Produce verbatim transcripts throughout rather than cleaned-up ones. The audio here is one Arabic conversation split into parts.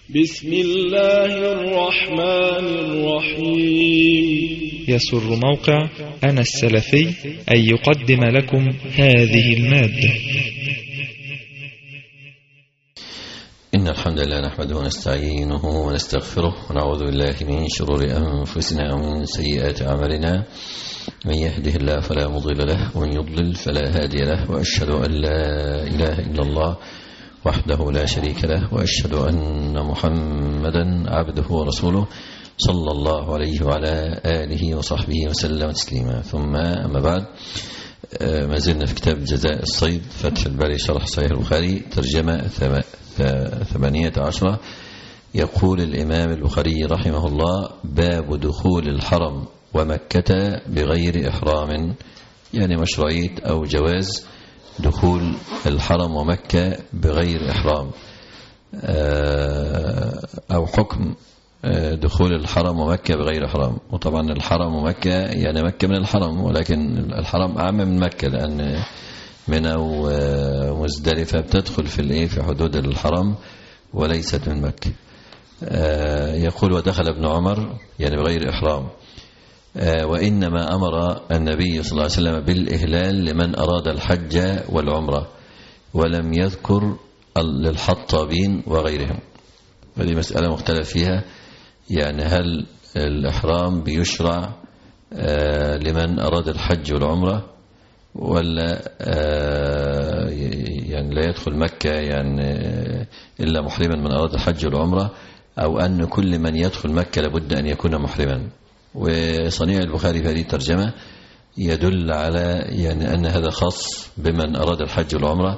بسم الله الرحمن الرحيم. يسر موقع أنا السلفي أن يقدم لكم هذه المادة. إن الحمد لله نحمده ونستعينه ونستغفره ونعوذ بالله من شرور أنفسنا ومن سيئات أعمالنا. من يهده الله فلا مضل له ومن يضلل فلا هادي له، وأشهد أن لا إله إلا الله وحده لا شريك له، وأشهد أن محمدا عبده ورسوله صلى الله عليه وعلى آله وصحبه وسلم تسليما. ثم أما بعد، ما زلنا في كتاب جزاء الصيد فتح الباري شرح صحيح البخاري ترجمة ثمانية عشرة. يقول الإمام البخاري رحمه الله: باب دخول الحرم ومكة بغير إحرام، يعني مشروعية أو جواز دخول الحرم ومكة بغير إحرام، أو حكم دخول الحرم ومكة بغير إحرام. وطبعا الحرم ومكة يعني مكة من الحرم، ولكن الحرم أعم من مكة، لأن منى ومزدلفة بتدخل في الايه في حدود الحرم وليست من مكة. يقول: ودخل ابن عمر يعني بغير إحرام. وإنما أمر النبي صلى الله عليه وسلم بالإهلال لمن أراد الحج والعمرة، ولم يذكر للحطابين وغيرهم. هذه مسألة مختلف فيها، يعني هل الإحرام بيشرع لمن أراد الحج والعمرة، ولا يعني لا يدخل مكة يعني إلا محرما من أراد الحج والعمرة، أو أن كل من يدخل مكة لابد أن يكون محرما. وصنيع البخاري في هذه الترجمة يدل على يعني أن هذا خاص بمن أراد الحج والعمرة،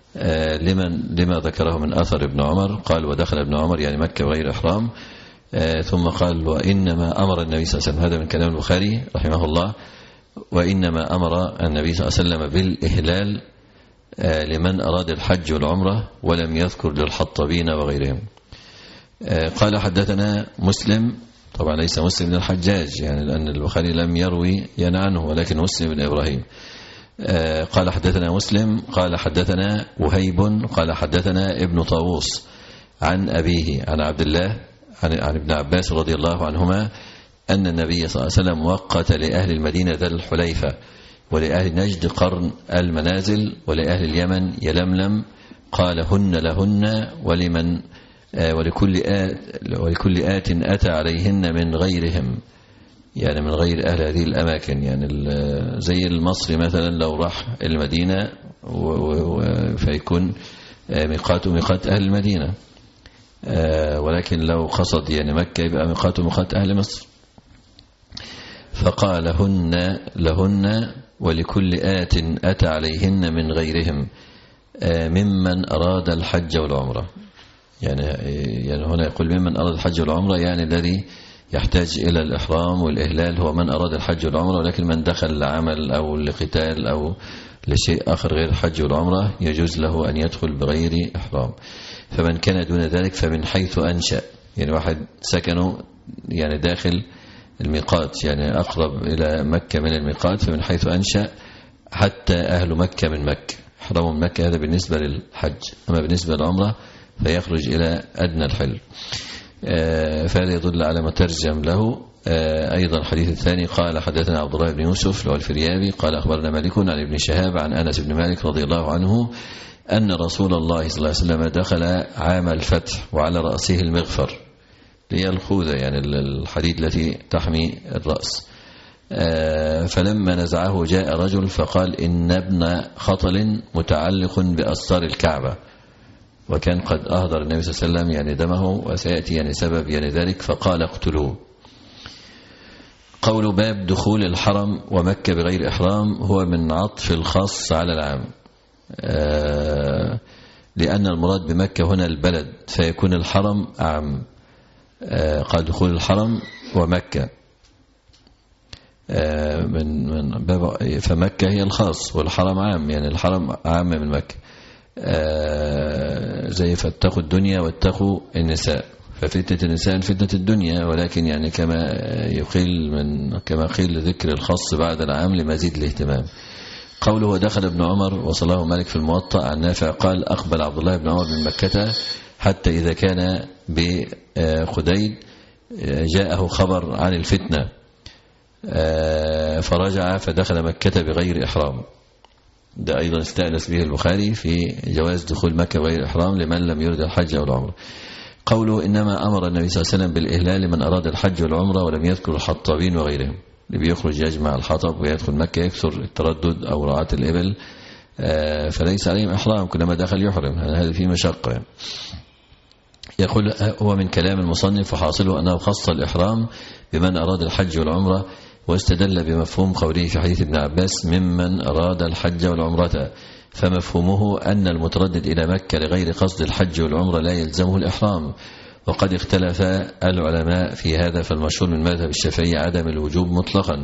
لمن لما ذكره من أثر ابن عمر. قال: ودخل ابن عمر يعني مكة بغير إحرام. ثم قال: وإنما أمر النبي صلى الله عليه وسلم، هذا من كلام البخاري رحمه الله، وإنما أمر النبي صلى الله عليه وسلم بالإهلال لمن أراد الحج والعمرة، ولم يذكر للحطبين وغيرهم. قال: حدثنا مسلم، طبعا ليس مسلم بن الحجاج يعني لأن البخاري لم يروي يعني عنه، ولكن مسلم بن إبراهيم. قال: حدثنا مسلم قال: حدثنا وهيب قال: حدثنا ابن طاووس عن أبيه عن عبد الله عن, عن ابن عباس رضي الله عنهما أن النبي صلى الله عليه وسلم وقت لأهل المدينة ذا الحليفة، ولأهل نجد قرن المنازل، ولأهل اليمن يلملم. قال: هن لهن ولمن ولكل آت ولكل آت أتى عليهن من غيرهم، يعني من غير أهل هذه الأماكن، يعني زي المصري مثلا لو راح المدينة فيكون ميقاته ميقات أهل المدينة، ولكن لو قصد يعني مكة يبقى ميقاته ميقات أهل مصر. فقال: هن لهن ولكل آت أتى عليهن من غيرهم ممن أراد الحج والعمرة. يعني يعني هنا يقول ممن أراد الحج والعمرة، يعني الذي يحتاج إلى الإحرام والإهلال هو من أراد الحج والعمرة، ولكن من دخل لعمل أو لقتال أو لشيء آخر غير الحج والعمرة يجوز له أن يدخل بغير إحرام. فمن كان دون ذلك فمن حيث أنشأ، يعني واحد سكنوا يعني داخل الميقات يعني أقرب إلى مكة من الميقات، فمن حيث أنشأ حتى أهل مكة من مكة حرموا من مكة، هذا بالنسبة للحج. أما بالنسبة للعمرة فيخرج إلى أدنى الحل. فهذا يدل على ما ترجم له. أيضا الحديث الثاني قال: حدثنا عبد الله بن يوسف لو الفريابي قال: أخبرنا مالك عن ابن شهاب عن أنس بن مالك رضي الله عنه أن رسول الله صلى الله عليه وسلم دخل عام الفتح وعلى رأسه المغفر، هي الخوذة يعني الحديد التي تحمي الرأس. فلما نزعه جاء رجل فقال: إن ابن خطل متعلق بأستار الكعبة، وكان قد أهدر النبي صلى الله عليه وسلم يعني دمه، وسيأتي يعني سبب يعني ذلك، فقال: اقتلوه. قول باب دخول الحرم ومكة بغير إحرام هو من عطف الخاص على العام، لأن المراد بمكة هنا البلد، فيكون الحرم أعم. قال: دخول الحرم ومكة من من باب، فمكة هي الخاص والحرم عام، يعني الحرم عام من مكة. زي فاتقوا الدنيا واتقوا النساء، ففتنة النساء فتنة الدنيا، ولكن يعني كما يقيل من كما قيل ذكر الخاص بعد العام لمزيد الاهتمام. قوله: دخل ابن عمر، وصله مالك في الموطأ عن نافع قال: أقبل عبد الله بن عمر من مكة حتى إذا كان بخديد جاءه خبر عن الفتنة فرجع فدخل مكة بغير إحرام. ده أيضا استأنس به البخاري في جواز دخول مكة بغير إحرام لمن لم يرد الحج أو العمرة. قوله إنما أمر النبي صلى الله عليه وسلم بالإهلال لمن أراد الحج والعمرة ولم يذكر الحطابين وغيرهم، اللي بيخرج يجمع الحطب ويدخل مكة يكثر التردد أو رعاة الإبل فليس عليهم إحرام، كلما دخل يحرم، هذا فيه مشقة. يقول هو من كلام المصنف وحاصله أنه خص الإحرام بمن أراد الحج والعمرة، واستدل بمفهوم قوله في حديث ابن عباس ممن أراد الحج والعمرة، فمفهومه أن المتردد إلى مكة لغير قصد الحج والعمرة لا يلزمه الإحرام. وقد اختلف العلماء في هذا، فالمشهور من مذهب الشافعي عدم الوجوب مطلقا،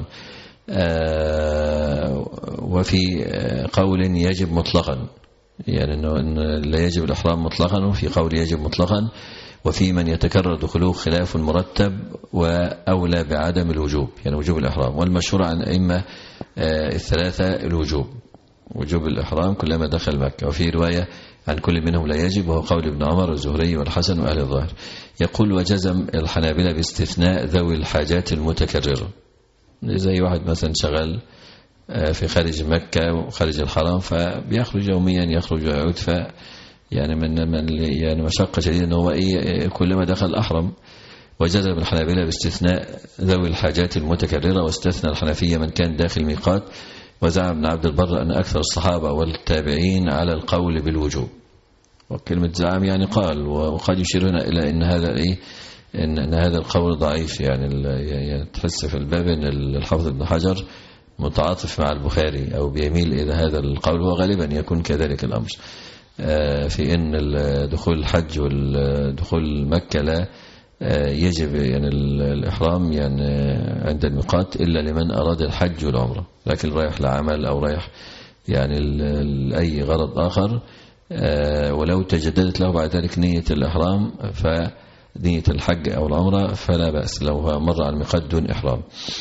وفي قول يجب مطلقا، يعني أنه لا يجب الإحرام مطلقا، وفي قول يجب مطلقا، وفي من يتكرر دخوله خلاف مرتب وأولى بعدم الوجوب، يعني وجوب الإحرام. والمشهور عن أئمة الثلاثة الوجوب، وجوب الإحرام كلما دخل مكة. وفي رواية عن كل منهم لا يجب، وهو قول ابن عمر والزهري والحسن وأهل الظاهر. يقول وجزم الحنابلة باستثناء ذوي الحاجات المتكررة، زي واحد مثلا شغال في خارج مكة وخارج الحرام فبيخرج يوميا يخرج ويعود، ف يعني من من يعني مشقة شديدة أنه هو إيه كلما دخل أحرم. وجزم الحنابلة باستثناء ذوي الحاجات المتكررة، واستثنى الحنفية من كان داخل ميقات. وزعم ابن عبد البر أن أكثر الصحابة والتابعين على القول بالوجوب، وكلمة زعم يعني قال، وقد يشير هنا إلى أن هذا إيه إن, إن هذا القول ضعيف، يعني, يعني تحس في الباب أن الحافظ ابن حجر متعاطف مع البخاري أو بيميل إلى هذا القول، وغالبا يكون كذلك الأمر في أن دخول الحج والدخول مكة لا يجب يعني الإحرام يعني عند الميقات إلا لمن أراد الحج والعمرة، لكن رايح لعمل أو رايح يعني لأي غرض آخر ولو تجددت له بعد ذلك نية الإحرام فنية الحج أو العمرة فلا بأس لو مر على الميقات دون إحرام.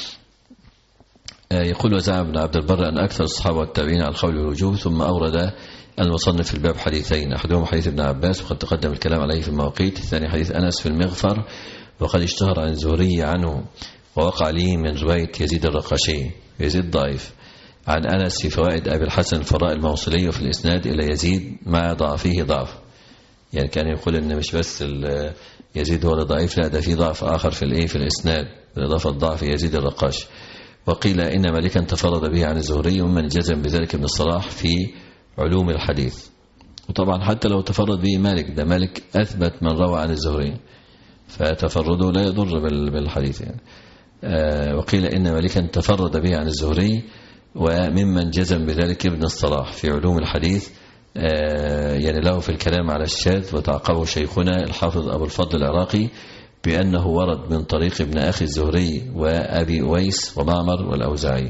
يقول وزعم ابن عبد البر أن أكثر الصحابة والتابعين على القول والوجوب. ثم أورد المصنف في الباب حديثين، أحدهما حديث ابن عباس وقد تقدم الكلام عليه في المواقيت، الثاني حديث أنس في المغفر وقد اشتهر عن الزهري عنه، ووقع لي من رواية يزيد الرقاشي، يزيد ضعيف، عن أنس في فوائد أبي الحسن الفراء الموصلي وفي الإسناد إلى يزيد مع ضعفه ضعف، يعني كان يقول إن مش بس يزيد هو ضعيف، لا ده في ضعف آخر في الإيه في الإسناد بالإضافة ضعف يزيد الرقاشي. وقيل إن مالكا تفرد به عن الزهري، ومن جزم بذلك ابن الصلاح في علوم الحديث. وطبعا حتى لو تفرد به مالك، ده مالك أثبت من روى عن الزهري، فتفرده لا يضر بالحديث يعني. آه وقيل إن مالكا تفرد به عن الزهري، وممن جزم بذلك ابن الصلاح في علوم الحديث، آه يعني له في الكلام على الشاذ، وتعقبه شيخنا الحافظ أبو الفضل العراقي بأنه ورد من طريق ابن أخي الزهري وأبي أويس ومعمر والأوزاعي.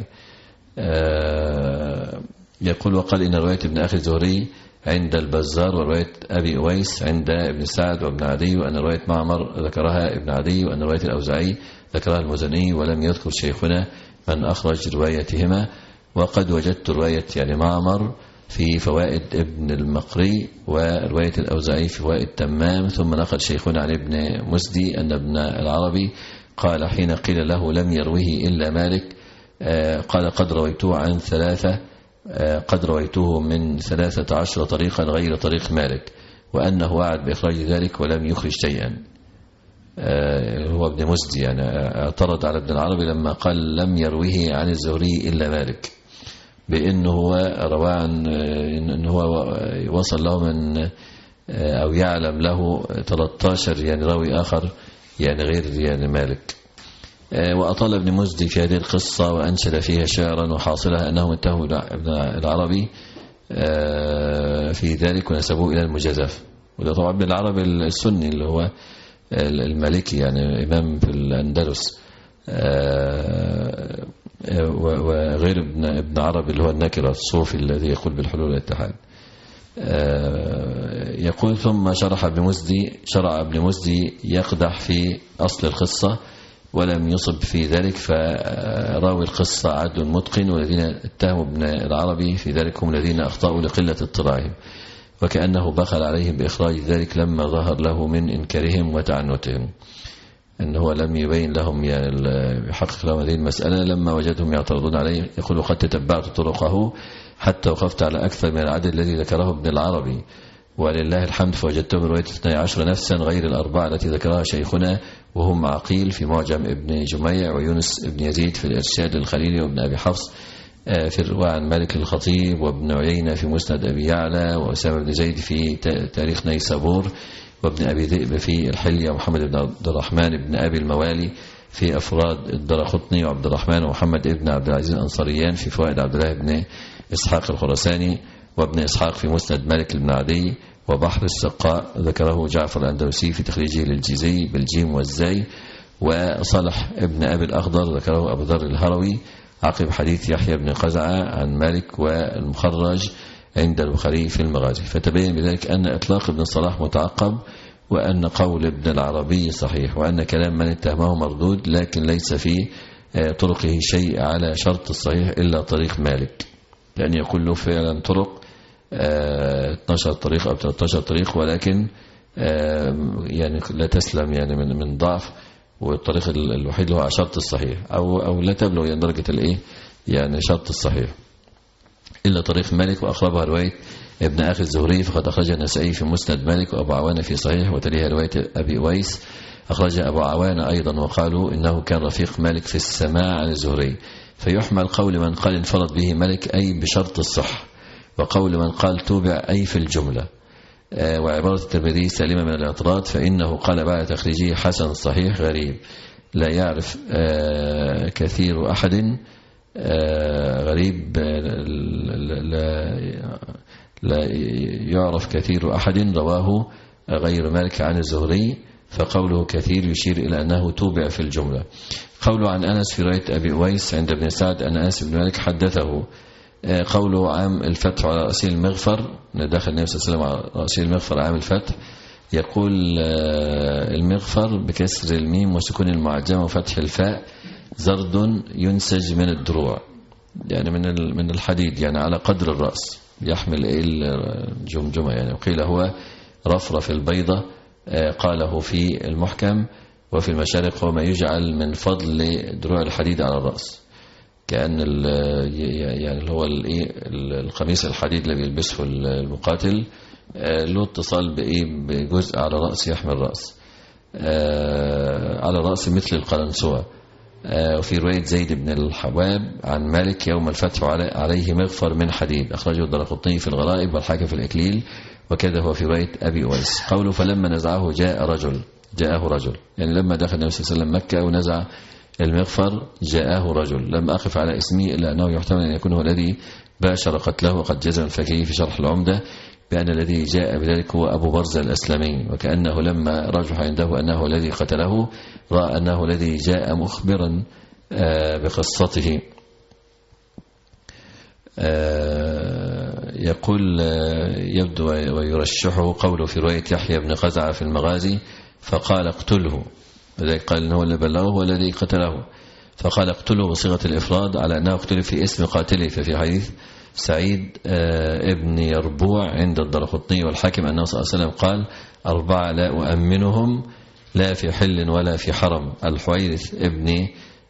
آه يقول وقال إن رواية ابن أخي الزهري عند البزار، ورواية أبي أويس عند ابن سعد وابن عدي، وأن رواية معمر ذكرها ابن عدي، وأن رواية الأوزاعي ذكرها المزني، ولم يذكر شيخنا من أخرج روايتهما. وقد وجدت رواية يعني معمر في فوائد ابن المقري، ورواية الأوزاعي في فوائد تمام. ثم نقل شيخنا عن ابن مسدي أن ابن العربي قال حين قيل له لم يرويه إلا مالك، قال قد رويته عن ثلاثة قد رويته من ثلاثة عشر طريقا غير طريق مالك، وأنه وعد بإخراج ذلك ولم يخرج شيئا. هو ابن مسدي يعني اعترض على ابن العربي لما قال لم يرويه عن الزهري إلا مالك، بأنه هو روى عن إن هو وصل له من أو يعلم له ثلاثة عشر يعني راوي آخر يعني غير يعني مالك. وأطال ابن مزدي في هذه القصة وأنشد فيها شعرا، وحاصلها أنهم انتهوا ابن العربي في ذلك ونسبوه إلى المجازف. وده طبعا ابن العربي السني اللي هو المالكي يعني إمام في الأندلس، وغير ابن ابن عربي اللي هو النكرة الصوفي الذي يقول بالحلول والاتحاد. يقول ثم شرح ابن مزدي شرع ابن مزدي يقدح في أصل القصة ولم يصب في ذلك، فراوي القصة عدل متقن، والذين اتهموا ابن العربي في ذلك هم الذين أخطأوا لقلة اطلاعهم. وكأنه بخل عليهم بإخراج ذلك لما ظهر له من إنكارهم وتعنتهم، أنه لم يبين لهم يعني يحقق لهم هذه المسألة لما وجدهم يعترضون عليه. يقول قد تتبعت طرقه حتى وقفت على أكثر من العدد الذي ذكره ابن العربي، ولله الحمد فوجدته برواية اثني عشر نفسا غير الأربعة التي ذكرها شيخنا، وهم عقيل في معجم ابن جميع، ويونس ابن يزيد في الإرشاد الخليلي، وابن أبي حفص في الرواية عن مالك الخطيب، وابن عيينة في مسند أبي يعلى، وأسامة بن زيد في تاريخ نيسابور، وابن أبي ذئب في الحلية، ومحمد بن عبد الرحمن بن أبي الموالي في أفراد الدرقطني، وعبد الرحمن ومحمد بن عبد العزيز الأنصاريان في فوائد عبد الله بن إسحاق الخراساني، وابن إسحاق في مسند مالك بن عدي، وبحر السقاء ذكره جعفر الأندلسي في تخريجه للجيزي بالجيم والزاي، وصالح ابن أبي الأخضر ذكره أبو ذر الهروي عقب حديث يحيى بن قزعة عن مالك، والمخرج عند البخاري في المغازي. فتبين بذلك أن إطلاق ابن الصلاح متعقب، وأن قول ابن العربي صحيح، وأن كلام من اتهمه مردود، لكن ليس في طرقه شيء على شرط الصحيح إلا طريق مالك، لأن يقول له فعلا طرق اثني عشر طريق أو ثلاثة عشر طريق، ولكن يعني لا تسلم يعني من من ضعف، والطريق الوحيد هو على شرط الصحيح، أو أو لا تبلغ يعني درجة الإيه يعني شرط الصحيح إلا طريق مالك. وأخرجها رواية ابن أخي الزهري فقد أخرجها النسائي في مسند مالك، وأبو عوانة في صحيح، وتليها رواية أبي أويس أخرجها أبو عوانة أيضا، وقالوا إنه كان رفيق مالك في السماع عن الزهري. فيحمل قول من قال انفرد به مالك أي بشرط الصح، وقول من قال توبع أي في الجملة. وعبارة الترمذي سالمة من الاعتراض، فإنه قال بعد تخريجه حسن صحيح غريب لا يعرف كثير أحد، غريب لا, لا يعرف كثير أحد رواه غير مالك عن الزهري، فقوله كثير يشير إلى أنه توبع في الجملة. قوله عن أنس في رواية أبي أويس عند ابن سعد أن أنس بن مالك حدثه، قوله عام الفتح على رأسي المغفر، دخل النبي صلى الله عليه وسلم على رأسي المغفر عام الفتح، يقول المغفر بكسر الميم وسكون المعجمة وفتح الفاء زرد ينسج من الدروع، يعني من من الحديد، يعني على قدر الرأس، يحمل الجمجمة يعني. وقيل هو رفرف البيضة، قاله في المحكم، وفي المشارق هو ما يجعل من فضل دروع الحديد على الرأس، كأن يعني اللي هو القميص الحديد اللي بيلبسه المقاتل له اتصال بإيه بجزء على رأس يحمل رأس على رأس مثل القلنسوة. وفي رواية زيد بن الحباب عن مالك يوم الفتح عليه مغفر من حديد، أخرجه الدرقطني في الغرائب والحاكم في الإكليل، وكذا هو في رواية أبي أويس. قوله فلما نزعه جاء رجل، جاءه رجل يعني لما دخل النبي صلى الله عليه وسلم مكة ونزع المغفر جاءه رجل، لم أقف على اسمه إلا أنه يحتمل أن يكون هو الذي باشر قتله، وقد جزم الفقيه في شرح العمدة بأن الذي جاء بذلك هو أبو برزة الأسلمي، وكأنه لما رجح عنده أنه الذي قتله رأى أنه الذي جاء مخبرا بقصته. يقول يبدو ويرشحه قوله في رواية يحيى بن قزعة في المغازي فقال اقتله، لذلك قال إنه اللي بلغه هو الذي قتله، فقال اقتله بصيغة الإفراد على أنه اقتله في اسم قاتله. ففي حديث سعيد ابن يربوع عند الدرقطني والحاكم أنه صلى الله عليه وسلم قال أربعة لا أؤمنهم لا في حل ولا في حرم، الحويرث ابن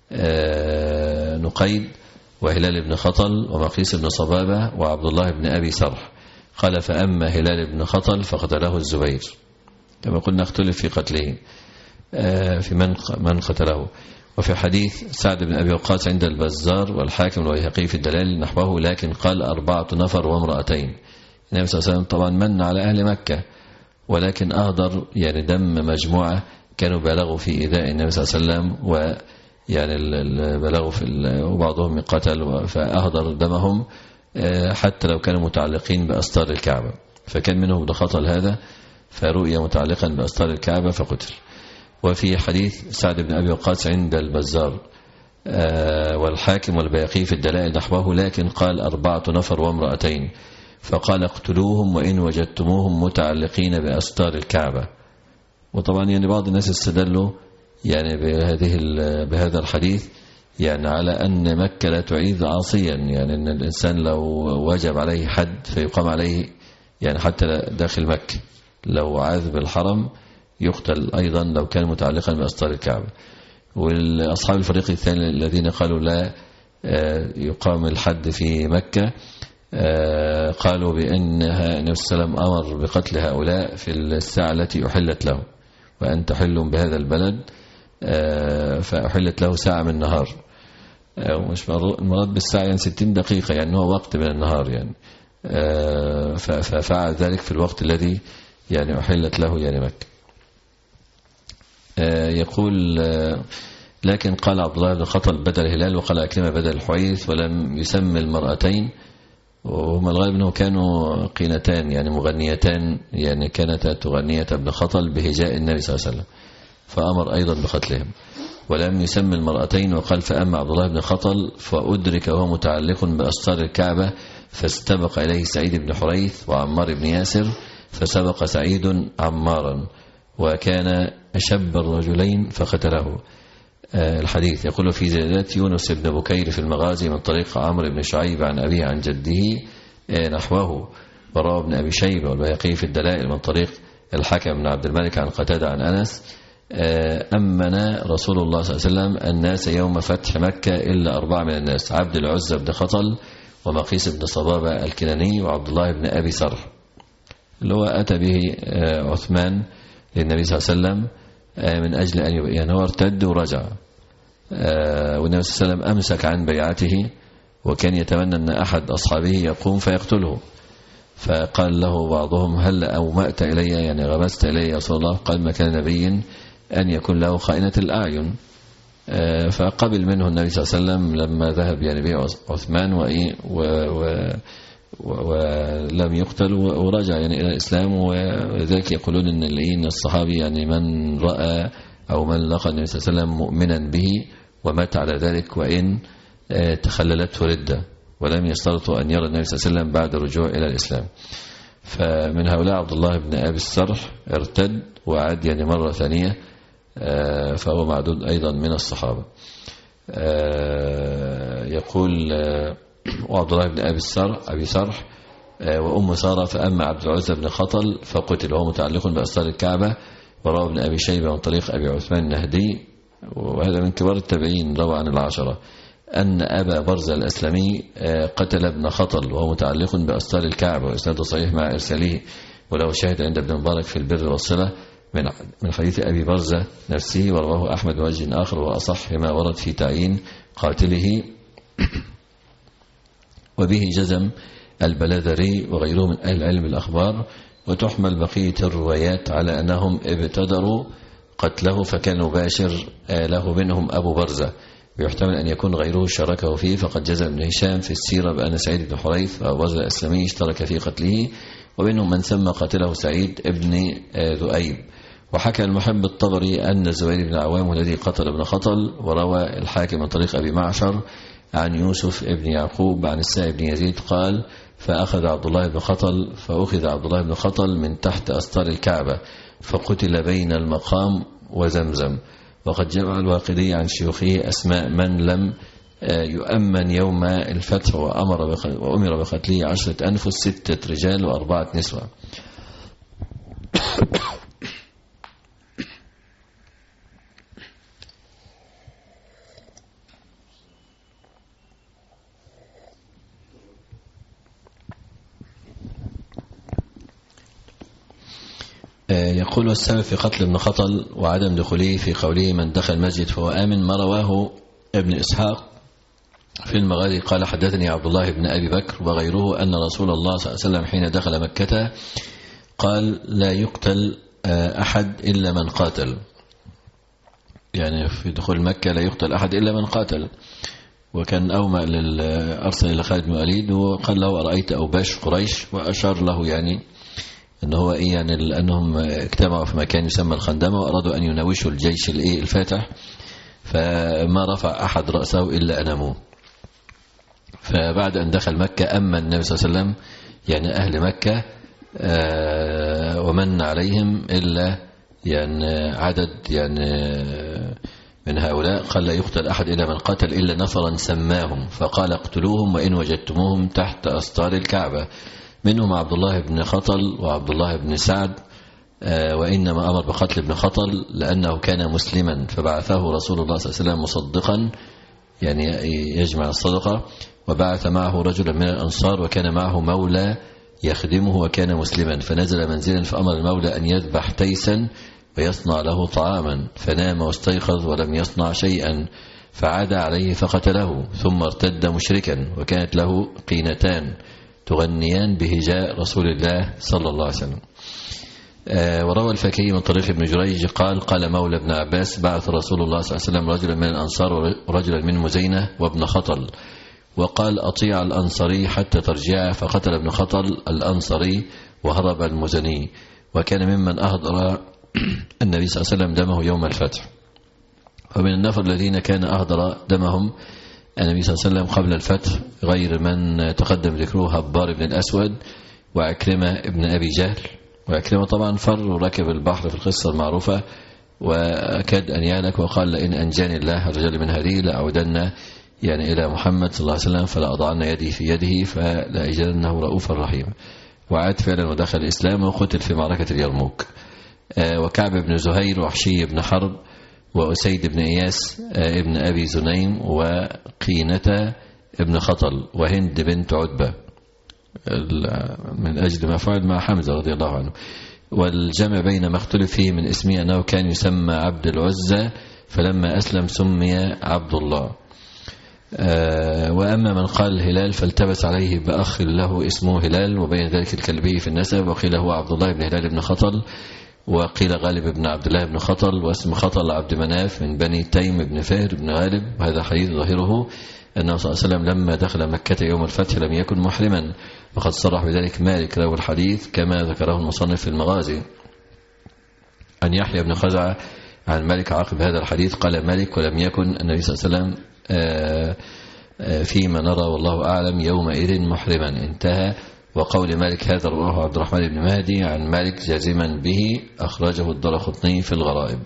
نقيد وهلال بن خطل ومقيس بن صبابة وعبد الله بن أبي سرح. قال فأما هلال بن خطل فقتله الزبير، كما قلنا اختلف في قتله في من من قتله. وفي حديث سعد بن أبي وقاص عند البزار والحاكم والبيهقي في الدلائل نحوه، لكن قال أربعة نفر وامرأتين. النبي صلى الله عليه وسلم طبعا من على أهل مكة، ولكن أهدر يعني دم مجموعة كانوا بلغوا في إيذاء النبي صلى الله عليه وسلم، ويعني بلغوا في وبعضهم قتل، فأهدر دمهم حتى لو كانوا متعلقين بأستار الكعبة، فكان منهم ابن خطل هذا فرؤيا متعلقا بأستار الكعبة فقتل. وفي حديث سعد بن أبي وقاص عند البزار والحاكم والبيهقي في الدلائل نحوه، لكن قال أربعة نفر وامرأتين، فقال اقتلوهم وإن وجدتموهم متعلقين بأستار الكعبة. وطبعا يعني بعض الناس استدلوا يعني بهذه بهذا الحديث يعني على أن مكة لا تعيذ عاصيا، يعني أن الإنسان لو وجب عليه حد فيقام عليه يعني حتى داخل مكة لو عاذ بالحرم يقتل أيضا لو كان متعلقا بأستار الكعبة. والأصحاب الفريق الثاني الذين قالوا لا يقام الحد في مكة قالوا بأنها النبي صلى الله عليه وسلم أمر بقتل هؤلاء في الساعة التي أحلت له، وأن تحلوا بهذا البلد، فأحلت له ساعة من النهار، ومش المراد بالساعة يعني ستين دقيقة، يعني هو وقت من النهار يعني، ففعل ذلك في الوقت الذي يعني أحلت له يعني مكة. يقول لكن قال عبد الله بن خطل بدل الهلال، وقال أكرمة بدل الحويث، ولم يسمي المرأتين، وهم الغالب أنه كانوا قينتان يعني مغنيتان، يعني كانتا تغنية ابن خطل بهجاء النبي صلى الله عليه وسلم، فأمر أيضا بقتلهم. ولم يسمي المرأتين، وقال فأما عبد الله بن خطل فأدرك وهو متعلق بأستار الكعبة، فاستبق إليه سعيد بن حريث وعمار بن ياسر، فسبق سعيد عمارا وكان أشب الرجلين فقتله. الحديث يقول في زيادات يونس بن بكير في المغازي من طريق عمرو بن شعيب عن أبيه عن جده نحوه، وروى ابن أبي شيبة والبيهقي في الدلائل من طريق الحكم بن عبد الملك عن قتادة عن أنس أمنا رسول الله صلى الله عليه وسلم الناس يوم فتح مكة إلا أربعة من الناس: عبد العزة بن خطل، ومقيس بن صبابة الكناني، وعبد الله بن أبي سرح، اللي هو أتى به عثمان للنبي صلى الله عليه وسلم من أجل أن يبقى، يعني هو ارتد ورجع، والنبي صلى الله عليه وسلم أمسك عن بيعته، وكان يتمنى أن أحد أصحابه يقوم فيقتله، فقال له بعضهم هل أومأت إلي، يعني غمست إلي يا رسول الله؟ قال ما كان نبي أن يكون له خائنة الأعين. فقبل منه النبي صلى الله عليه وسلم لما ذهب يعني به عثمان ولم يقتل ورجع يعني إلى الإسلام. وذلك يقولون أن الصحابي يعني من رأى أو من لقى النبي صلى الله عليه وسلم مؤمنا به ومات على ذلك وإن تخللته ردة، ولم يشترطوا أن يرى النبي صلى الله عليه وسلم بعد الرجوع إلى الإسلام. فمن هؤلاء عبد الله بن أبي السرح ارتد وعاد يعني مرة ثانية، فهو معدود أيضا من الصحابة. يقول وعبد الله بن أبي السرح أبي سرح وأم سارة، فأما عبد العزة بن خطل فقتل وهو متعلق بأستار الكعبة. وروى ابن أبي شيبة من طريق أبي عثمان النهدي، وهذا من كبار التابعين، روى عن العشرة، أن أبا برزة الأسلمي قتل ابن خطل وهو متعلق بأستار الكعبة، وإسناده صحيح مع إرساله، وله شاهد عند ابن مبارك في البر والصلة من من حديث أبي برزة نفسه، ورواه أحمد بوجه آخر وأصح ما ورد في تعيين قاتله. وبه جزم البلاذري وغيره من أهل العلم الأخبار، وتحمل بقية الروايات على أنهم ابتدروا قتله فكان مباشر له منهم أبو برزة، ويحتمل أن يكون غيره شاركه فيه، فقد جزم ابن هشام في السيرة بأن سعيد بن حريث وأبو برزة الأسلمي اشترك في قتله، ومنهم من سمى قتله سعيد ابن ذؤيب. وحكى المحب الطبري أن الزبير بن العوام الذي قتل ابن خطل، وروى الحاكم من طريق أبي معشر عن يوسف ابن يعقوب عن السائب بن يزيد قال فأخذ عبد الله بن خطل فأخذ عبد الله بن خطل من تحت أستار الكعبة فقتل بين المقام وزمزم. وقد جمع الواقدي عن شيوخه أسماء من لم يؤمن يوم الفتح وأمر وأمر بقتله عشرة أنفس، ستة رجال وأربعة نسوة. يقول السبب في قتل ابن خطل وعدم دخوله في قوله من دخل المسجد فهو آمن ما رواه ابن إسحاق في المغازي قال حدثني عبد الله بن أبي بكر وغيره أن رسول الله صلى الله عليه وسلم حين دخل مكة قال لا يقتل أحد إلا من قاتل، يعني في دخول مكة لا يقتل أحد إلا من قاتل. وكان أومأ أرسل إلى خالد بن وليد وقال له أرأيت أوباش قريش، وأشار له يعني أن هو إيه يعني لأنهم اجتمعوا في مكان يسمى الخندمة وأرادوا أن يناوشوا الجيش الإيه الفاتح، فما رفع أحد رأسه إلا أناموه. فبعد أن دخل مكة أما النبي صلى الله عليه وسلم يعني أهل مكة ومن عليهم إلا يعني عدد يعني من هؤلاء قال لا يقتل أحد إلا من قتل إلا نفرا سماهم، فقال اقتلوهم وإن وجدتموهم تحت أستار الكعبة منهم عبد الله بن خطل وعبد الله بن سعد، وإنما أمر بقتل ابن خطل لأنه كان مسلما فبعثه رسول الله صلى الله عليه وسلم مصدقا، يعني يجمع الصدقة، وبعث معه رجلا من الأنصار وكان معه مولى يخدمه وكان مسلما، فنزل منزلا فأمر المولى أن يذبح تيسا ويصنع له طعاما، فنام واستيقظ ولم يصنع شيئا، فعاد عليه فقتله، ثم ارتد مشركا، وكانت له قينتان تغنيان بهجاء رسول الله صلى الله عليه وسلم. آه وروى الفكهي من طريق ابن جريج قال قال مولى ابن عباس بعث رسول الله صلى الله عليه وسلم رجلا من الأنصار ورجلا من مزينة وابن خطل، وقال أطيع الأنصري حتى ترجع، فقتل ابن خطل الأنصري وهرب المزني، وكان ممن أهدر النبي صلى الله عليه وسلم دمه يوم الفتح. ومن النفر الذين كان أهدر دمهم النبي صلى الله عليه وسلم قبل الفتح غير من تقدم ذكره هبار بن الأسود وعكرمة ابن أبي جهل، وعكرمة طبعا فر وركب البحر في القصة المعروفة وكاد أن يهلك، وقال لئن أنجاني الله الرجال من هذه لأعودن يعني إلى محمد صلى الله عليه وسلم فلا أضعن يدي في يده فلا أجدنه رؤوفا رحيما، وعاد فعلا ودخل الإسلام وقتل في معركة اليرموك. وكعب بن زهير وحشي بن حرب وأسيد بن إياس ابن أبي زنيم وقينة ابن خطل وهند بنت عتبة من أجل ما فعل مع حمزة رضي الله عنه. والجمع بين ما اختلف فيه من اسمه أنه كان يسمى عبد العزة فلما أسلم سمي عبد الله. وأما من قال هلال فالتبس عليه بأخ له اسمه هلال وبين ذلك الكلبي في النسب، وقيل هو عبد الله بن هلال بن خطل، وقيل غالب بن عبد الله بن خطل، واسم خطل عبد مناف من بني تيم بن فهر بن غالب. وهذا حديث ظاهره أنه صلى الله عليه وسلم لما دخل مكة يوم الفتح لم يكن محرما، وقد صرح بذلك مالك له الحديث كما ذكره المصنف في المغازي عن يحيى بن خزعة عن مالك عقب هذا الحديث قال مالك ولم يكن النبي صلى الله عليه وسلم فيما نرى والله أعلم يومئذ محرما، انتهى. وقول مالك هذا رواه عبد الرحمن بن مهدي عن مالك جازما به، أخرجه الدارقطني في الغرائب.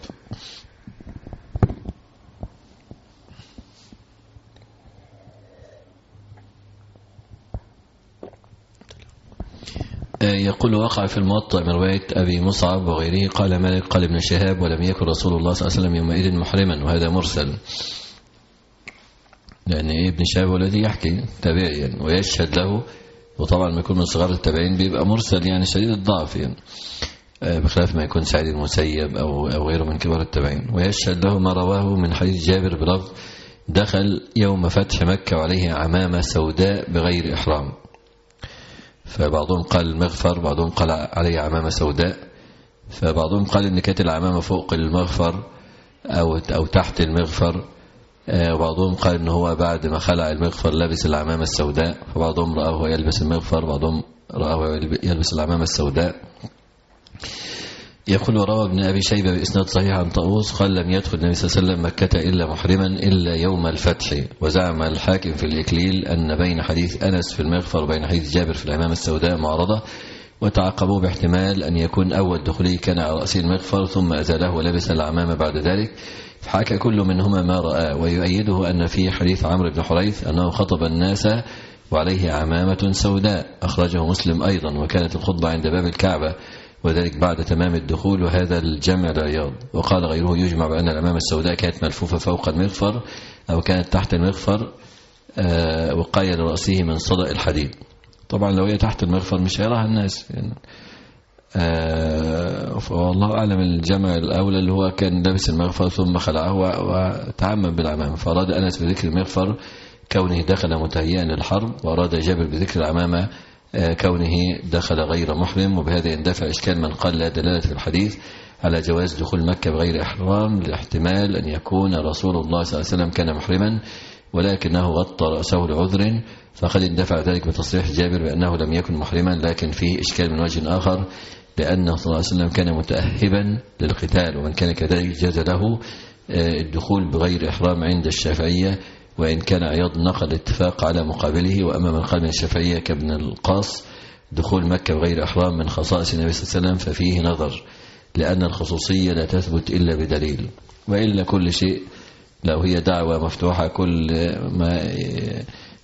يقول وقع في الموطأ من رواية أبي مصعب وغيره قال مالك قال ابن شهاب ولم يكن رسول الله صلى الله عليه وسلم يومئذ محرما، وهذا مرسل، لأن ابن شهاب الذي يحكي تابعيا ويشهد له، وطبعا ما يكون من صغار التابعين بيبقى مرسل يعني شديد الضعف يعني بخلاف ما يكون سعيد المسيب أو أو غيره من كبار التابعين. ويشهد له ما رواه من حديث جابر بلفظ دخل يوم فتح مكة وعليه عمامة سوداء بغير إحرام، فبعضهم قال المغفر، بعضهم قال عليه عمامة سوداء، فبعضهم قال إن كانت العمامة فوق المغفر أو أو تحت المغفر، وبعضهم قال إن هو بعد ما خلع المغفر لبس العمامة السوداء، فبعضهم رآه يلبس المغفر، بعضهم رآه يلبس العمامة السوداء. يقول وروى ابن أبي شيبة بإسناد صحيح عن طاووس قال لم يدخل النبي صلى الله عليه وسلم مكة إلا محرما إلا يوم الفتح. وزعم الحاكم في الإكليل أن بين حديث أنس في المغفر وبين حديث جابر في العمامة السوداء معارضة، وتعقبوا باحتمال أن يكون أول دخوله كان على رأسه المغفر ثم أزاله ولبس العمامة بعد ذلك، فحكى كل منهما ما رأى. ويؤيده أن في حديث عمرو بن حريث أنه خطب الناس وعليه عمامة سوداء، أخرجه مسلم أيضا، وكانت الخطبة عند باب الكعبة وذلك بعد تمام الدخول، وهذا الجمع الرياض. وقال غيره يجمع بأن العمامة السوداء كانت ملفوفة فوق المغفر أو كانت تحت المغفر وقاية لرأسه من صدأ الحديد. طبعا لو هي تحت المغفر مش هيراها الناس يعني. والله أعلم الجمع الأولى اللي هو كان لابس المغفر ثم خلعه وتعمم بالعمامة، فأراد أنس بذكر المغفر كونه دخل متهيئا للحرب، وأراد جابر بذكر العمامة كونه دخل غير محرم. وبهذا يندفع إشكال من قال لا دلالة في الحديث على جواز دخول مكة بغير إحرام لاحتمال أن يكون رسول الله صلى الله عليه وسلم كان محرما ولكنه غطى رأسه لعذر، فقد اندفع ذلك بتصريح جابر بأنه لم يكن محرما، لكن فيه إشكال من وجه آخر لأنه صلى الله عليه وسلم كان متأهبا للقتال، ومن كان كذلك جاز له الدخول بغير إحرام عند الشافعية، وإن كان عياض نقل الاتفاق على مقابله. وأما من قال من الشافعية كابن القاص دخول مكة بغير إحرام من خصائص النبي صلى الله عليه وسلم ففيه نظر، لأن الخصوصية لا تثبت إلا بدليل، وإلا كل شيء لو هي دعوة مفتوحة كل ما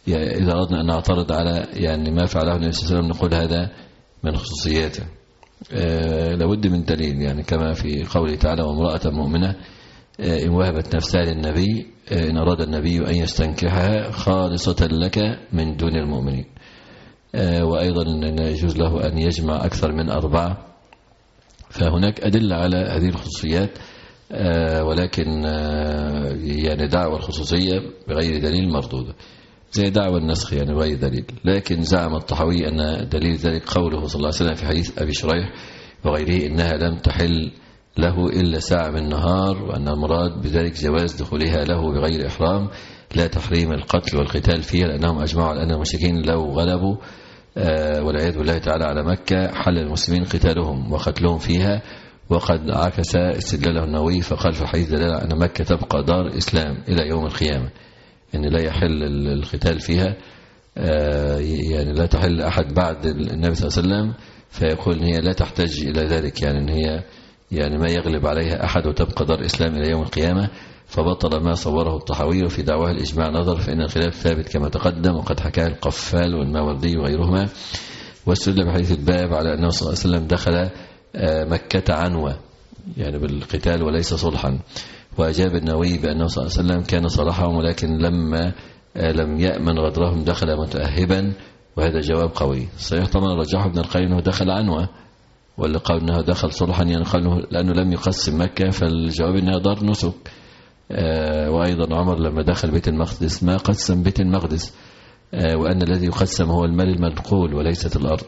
يعني إذا أردنا أن نعترض على يعني ما فعله النبي صلى الله عليه وسلم نقول هذا من خصوصياته. أه لابد من دليل، يعني كما في قوله تعالى وامرأة مؤمنة إن وهبت نفسها للنبي إن أراد النبي أن يستنكحها خالصة لك من دون المؤمنين. وأيضا أن يجوز له أن يجمع أكثر من أربعة. فهناك أدلة على هذه الخصوصيات، ولكن يعني دعوة الخصوصية بغير دليل مردودة، زي دعوة النسخ يعني بغير دليل. لكن زعم الطحاوي أن دليل ذلك قوله صلى الله عليه وسلم في حديث أبي شريح وغيره إنها لم تحل له إلا ساعة من النهار، وأن المراد بذلك جواز دخولها له بغير إحرام لا تحريم القتل والقتال فيها، لأنهم أجمعوا على أن المشركين لو غلبوا آه والعياذ بالله تعالى على مكة حل المسلمين قتالهم وقتلهم فيها. وقد عكس استدلاله النووي فقال في الحديث دلالة أن مكة تبقى دار إسلام إلى يوم القيامة، أن لا يحل القتال فيها، آه يعني لا تحل أحد بعد النبي صلى الله عليه وسلم، فيقول أن هي لا تحتاج إلى ذلك، يعني أن هي يعني ما يغلب عليها أحد وتبقى دار إسلام إلى يوم القيامة. فبطل ما صوره الطحاوي. وفي دعواه الإجماع نظر، فإن الخلاف ثابت كما تقدم، وقد حكاه القفال والماوردي وغيرهما. واستدل بحديث الباب على أنه صلى الله عليه وسلم دخل مكة عنوة يعني بالقتال وليس صلحا. وأجاب النووي بأنه صلى الله عليه وسلم كان صلحهم، ولكن لما لم يأمن غدرهم دخل متأهبا، وهذا جواب قوي. صحيح طبعا رجحه ابن القيم أنه دخل عنوة، واللي قال أنه دخل صلحا يعني قال لأنه لم يقسم مكة، فالجواب أنها دار نسك. آه وأيضا عمر لما دخل بيت المقدس ما قسم بيت المقدس، آه وأن الذي يقسم هو المال المنقول وليست الأرض.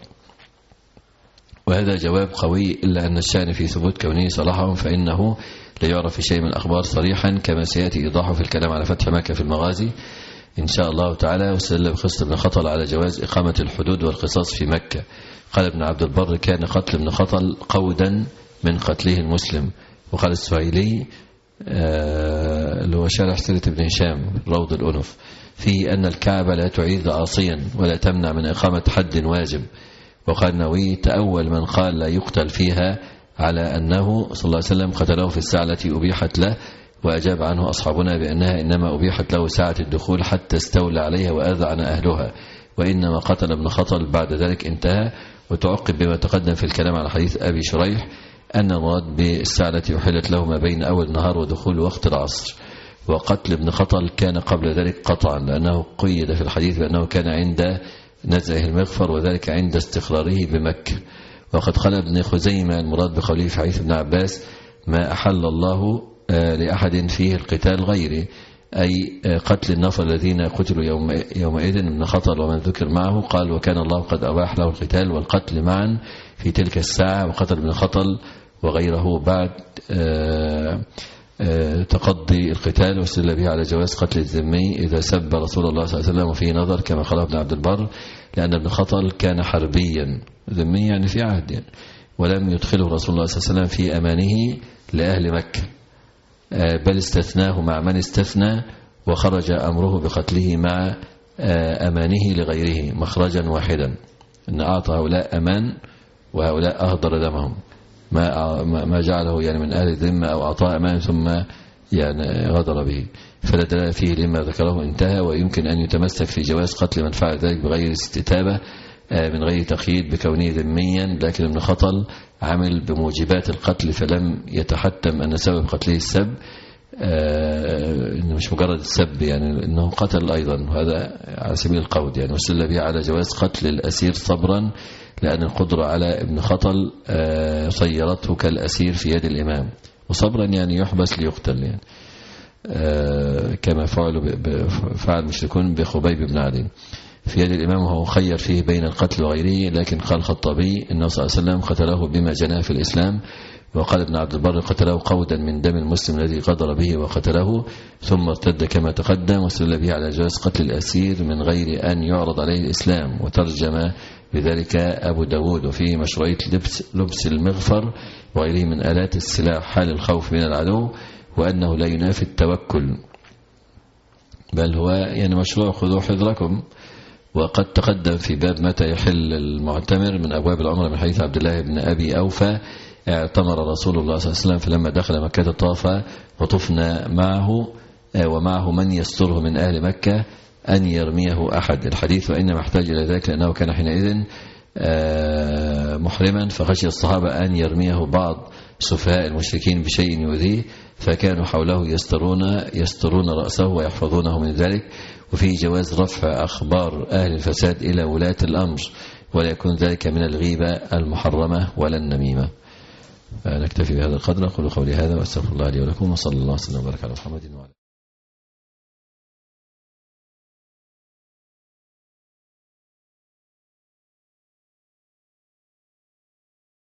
وهذا جواب قوي، إلا أن الشأن في ثبوت كونه صلاحهم، فإنه لا يعرف في شيء من الأخبار صريحا كما سيأتي إيضاحه في الكلام على فتح مكة في المغازي إن شاء الله تعالى. واستدل بقصة ابن خطل على جواز إقامة الحدود والقصاص في مكة. قال ابن عبد البر كان قتل ابن خطل قودا من قتله المسلم. وقال السهيلي آه اللي هو شارح سيرة ابن هشام روض الأنف في أن الكعبة لا تعيذ عاصيا ولا تمنع من إقامة حد واجب. وقال النووي تأول من قال لا يقتل فيها على أنه صلى الله عليه وسلم قتله في الساعة التي أبيحت له، وأجاب عنه أصحابنا بأنها إنما أبيحت له ساعة الدخول حتى استولى عليها وأذعن أهلها، وإنما قتل ابن خطل بعد ذلك انتهى. وتعقب بما تقدم في الكلام على حديث أبي شريح أن المراد بالساعة التي أحلت له ما بين أول النهار ودخول وقت العصر. وقتل ابن خطل كان قبل ذلك قطعا، لأنه قيد في الحديث بأنه كان عند نزعه المغفر، وذلك عند استقراره بمكة. وقد قال ابن خزيمة المراد بقوله في حديث ابن عباس ما أحل الله لأحد فيه القتال غيره، أي قتل النفر الذين قتلوا يوم يومئذ ابن خطل ومن ذكر معه. قال وكان الله قد أباح له القتال والقتل معا في تلك الساعة، وقتل ابن خطل وغيره بعد آآ آآ تقضي القتال. واستدل به على جواز قتل الذمي إذا سب رسول الله صلى الله عليه وسلم، وفيه نظر كما قال ابن عبد البر لأن ابن خطل كان حربيا، ذمي يعني في عهد يعني، ولم يدخله رسول الله صلى الله عليه وسلم في أمانه لأهل مكة، بل استثناه مع من استثنى، وخرج أمره بقتله مع أمانه لغيره مخرجا واحدا، أن أعطى هؤلاء أمان وهؤلاء أهدر دمهم، ما ما جعله يعني من أهل الذمة أو أعطاه أمان ثم يعني غدر به. فلا دلالة فيه لما ذكره انتهى. ويمكن أن يتمسك في جواز قتل من فعل ذلك بغير استتابة من غير تقييد بكونه ذميا، لكن ابن خطل عمل بموجبات القتل فلم يتحتم أن سبب قتله السب، إنه مش مجرد السب يعني إنه قتل أيضا، وهذا على سبيل القود يعني. واستدل به على جواز قتل الأسير صبرا، لأن القدرة على ابن خطل صيرته كالأسير في يد الإمام، وصبرا يعني يحبس ليقتل يعني، كما فعلوا فعل المشركون بخبيب بن عدي في يد الإمام، وهو خير فيه بين القتل وغيره. لكن قال الخطابي إنه صلى الله عليه وسلم قتله بما جناه في الإسلام. وقال ابن عبد البر قتله قودا من دم المسلم الذي غدر به وقتله ثم ارتد كما تقدم. واستدل به على جواز قتل الأسير من غير أن يعرض عليه الإسلام، وترجم بذلك أبو داود. وفيه مشروعية لبس, لبس المغفر وغيره من آلات السلاح حال الخوف من العدو، وأنه لا ينافي التوكل، بل هو يعني مشروع خذوا حذركم. وقد تقدم في باب متى يحل المعتمر من أبواب العمرة من حديث عبد الله بن أبي أوفى اعتمر رسول الله صلى الله عليه وسلم، فلما دخل مكة طاف وطفنا معه ومعه من يستره من أهل مكة أن يرميه أحد. الحديث وإنما احتاج إلى ذلك لأنه كان حينئذ محرما، فخشي الصحابة أن يرميه بعض سفهاء المشركين بشيء يؤذيه، فكانوا حوله يسترون يسترون رأسه ويحفظونه من ذلك. وفي جواز رفع أخبار أهل الفساد إلى ولاة الأمر، ولا يكون ذلك من الغيبة المحرمة ولا النميمة. نكتفي بهذا القدر. أقول قولي هذا وأستغفر الله لي ولكم، وصلى الله وسلم وبارك على محمد وعلى